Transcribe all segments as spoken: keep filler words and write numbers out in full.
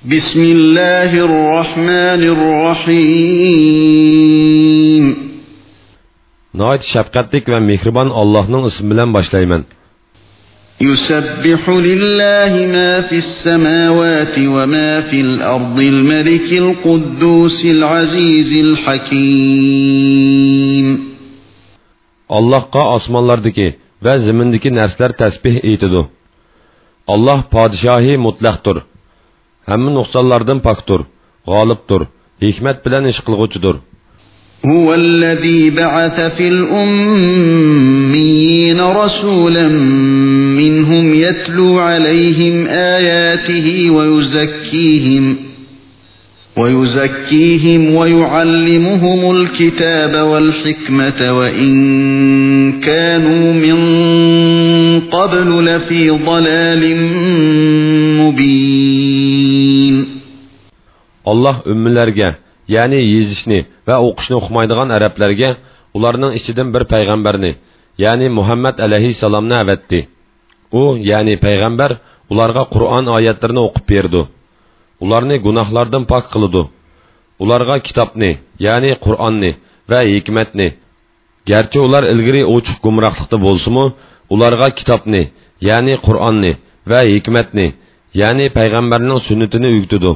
بسم الله الرحمن الرحيم. نهايت شفقتlik ve mehriban Allah'ın ismiyle başlayman. يسبح لله ما في السماوات وما في الأرض الملك القدوس العزيز الحكيم. Allah'a asmanlardaki ve zemindeki nersler tesbih eytidu. Allah padişahi mutlaqdır. Hamma nuqsanlardan paktur, g'olibdir, hikmet bilan ish qilg'uchidir. هو الذي بعث في الأميين رسولا منهم يتلو عليهم آياته ويزكيهم ويزكيهم ويعلمهم الكتاب والحكمة وإن كانوا من قبل لفي ضلال مبين. Allah ümmilerge, yani yezishni ve o'qishni uqmaydigan arablarga ularning ichidan bir payg'ambarni, ya'ni Muhammad alayhissalomni avatdi. U, ya'ni payg'ambar ularga Qur'on oyatlarini o'qib berdi. Ularni gunohlardan pok qildi. Ularga kitobni, ya'ni Qur'onni va hikmatni, garchi ular ilgari ochiq gumrohlikda bo'lsa-mu, ularga kitobni, ya'ni Qur'onni va hikmatni, ya'ni payg'ambarning sunnatini o'rgatdi.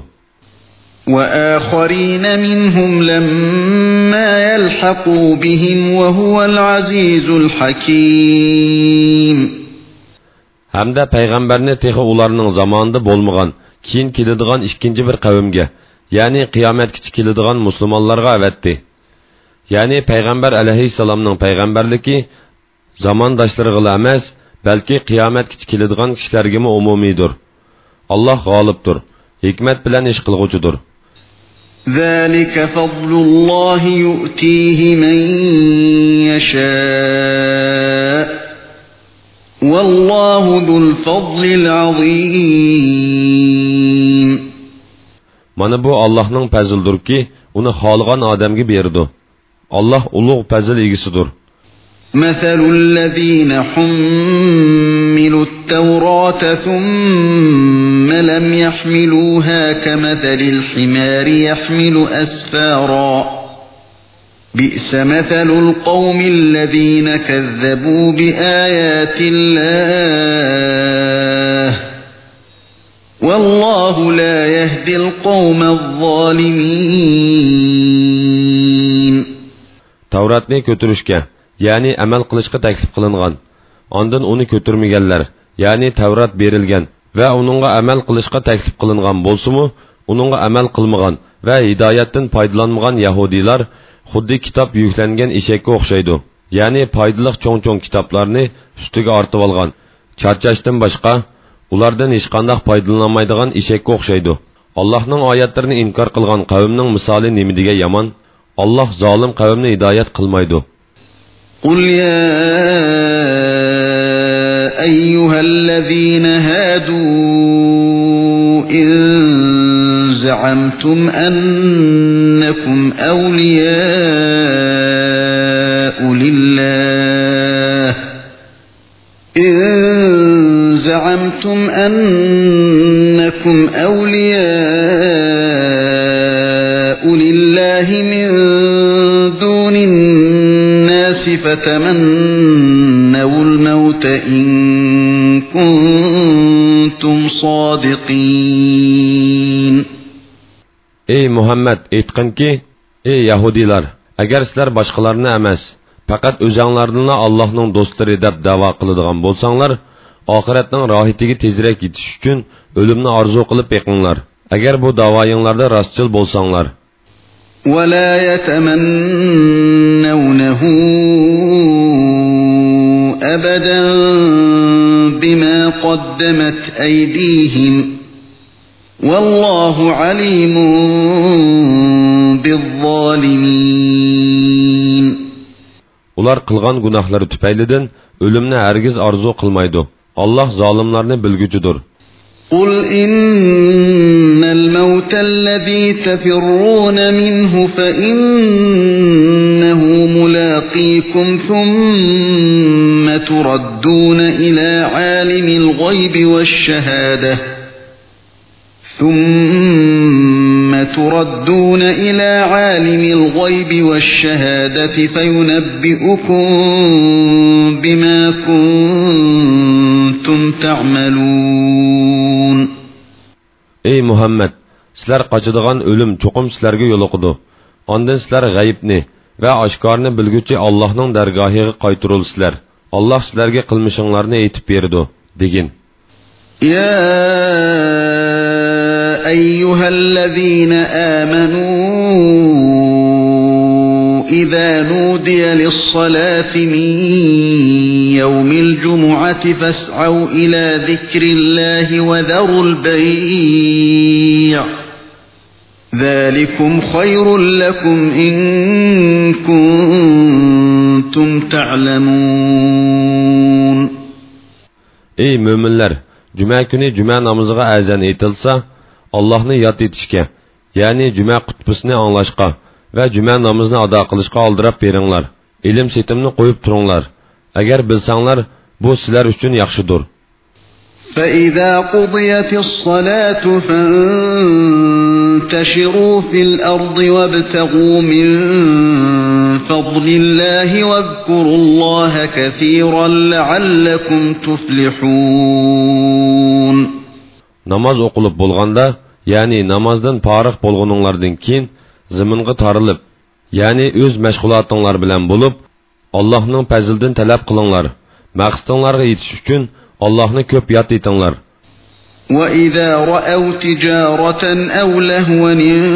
وآخرين منهم لما يلحقوا بهم وهو العزيز الحكيم. Hamda payg'ambarni texi ularning zamonida bo'lmagan, keyin keladigan ikkinchi bir qavmga, ya'ni qiyomatgacha keladigan musulmonlarga avatdi. Ya'ni payg'ambar alayhissalomning payg'ambarligi zamondoshlariga emas, balki qiyomatgacha keladigan kishilarga umumiydir. Alloh g'olibdir, hikmat bilan ish qilg'uchidir. ذلك فضل الله يؤتيه من يشاء والله ذو الفضل العظيم. Mana bu Allah'ның fazlidir ki, onu xalqan adamga berdi. Allah ulug' fazl egisidir. مثل الذين حملوا التوراة ثم لم يحملوها كمثل الحمار يحمل أسفارا بئس مثل القوم الذين كذبوا بآيات الله والله لا يهدي القوم الظالمين. Tavratni ko'tarishga, ya'ni amal qilishga taklif qilingan. Ondan uni ko'tarmaganlar, ya'ni Tavrat berilgan va uningga amal qilishga taklif qilingan bo'lsa-mu, uningga amal qilmagan va hidoyatdan foydalanmagan Yahudilar xuddi kitob yuklangan eshakka o'xshaydi. Ya'ni foydali cho'ng-cho'ng kitoblarni ustiga ortib olgan. Charchashdan boshqa ulardan hech qanday foydalanmaydigan eshakka o'xshaydi. Allohning oyatlarini inkor qilgan qavmning misoli nima degan yomon? Allah zolim qavmni hidoyat qilmaydi. قل يا أيها الذين هادوا إن زعمتم أنكم أولياء لله إن زعمتم أنكم أولياء لله من دون الناس فتمنوا الموت إن كنتم صادقين. Ey Muhammed, aytqin ki, ey Yahudilar, agar sizlar boshqalarni emas, faqat o'zinglarni Allohning do'stlari deb da'vo qiladigan bo'lsanglar, oxiratning rohatiga tezroq yetish uchun o'limni orzu qilib beqinglar. Agar bu da'voyinglarda rostchil bo'lsanglar. ولا يتمنونه أبدا بما قدمت أيديهم والله عليم بالظالمين. Ular qilgan gunohlari tufaylidan o'limni hargiz orzu qilmaydi. Allah zolimlarni bilguchidir. قل إن الموت الذي تفرون منه فإنه ملاقيكم ثم تردون إلى عالم الغيب والشهادة ثم تردون إلى عالم الغيب والشهادة فينبئكم بما كنتم تعملون. Ey Muhammed, sizlar qochadigan o'lim cho'qim sizlarga yo'liqidi. Ondan sizlar g'aybni va oshkorni bilguchi Allohning dargohiga qaytirilsizlar. Alloh sizlarga qilmishinglarni aytib berdi, degin. Ya ayyuhallazina amanu idza nudiya lis-salati min yawmil jumu'ati fas'au ila dhikrillahi wa dharul bay'. ذلكم خير لكم إن كنتم تعلمون. Ey müminler, cuma günü cuma namazıga azan etilsa, Allah'ni yad etişke, yani cuma kutbusini anlaşka ve cuma namazını ada kılışka aldırap beringlar. İlim setimini koyup turunglar. Eğer bilsanglar, bu sizler üçün yaxşıdır. فَإِذَا قُضِيَتِ الصَّلَاةُ فَانْتَشِرُوا فِي الْأَرْضِ وَابْتَغُوا مِنْ فَضْلِ اللَّهِ وَاذْكُرُوا اللَّهَ كَثِيرًا لَعَلَّكُمْ تُفْلِحُونَ. Namaz oqulup bolğanda, yani namazdan parıq bolğununglardan keyin zimingə tarılıb, yani öz məşğulatınglar bilan bolup, Allah'ның fəzildən tələb qılınlar. Maqsadınlarga yetiş üçün Allah'ını köp yad etinglar. وَإِذَا رَأَوْا تِجَارَةً أَوْ لَهْوًا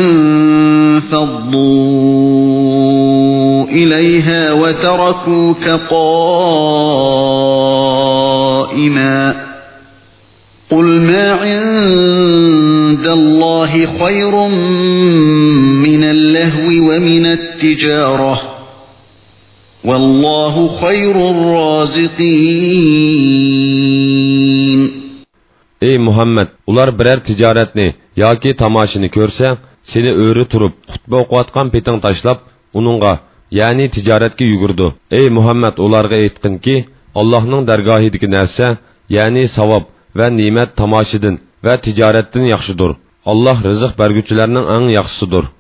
انفَضُّوا إِلَيْهَا وَتَرَكُوكَ قَائِمًا قُلْ مَا عِندَ اللَّهِ خَيْرٌ مِنَ اللَّهْوِ وَمِنَ التِّجَارَةِ وَاللَّهُ خَيْرُ الرَّازِقِينَ. Ey Muhammed, ular birer ticaretni yoki tamaşini görse, seni öğrü turup, xutba oqiyotgan peting tashlab, uningga, yani ticaretga yugurdi. Ey Muhammed, ularga aytqinki, Allohning dargohidagi narsa, yani savob va ne'mat tamoshidin va tijoratdan yaxshidir. Alloh rizq berguchilarning eng yaxshisidir.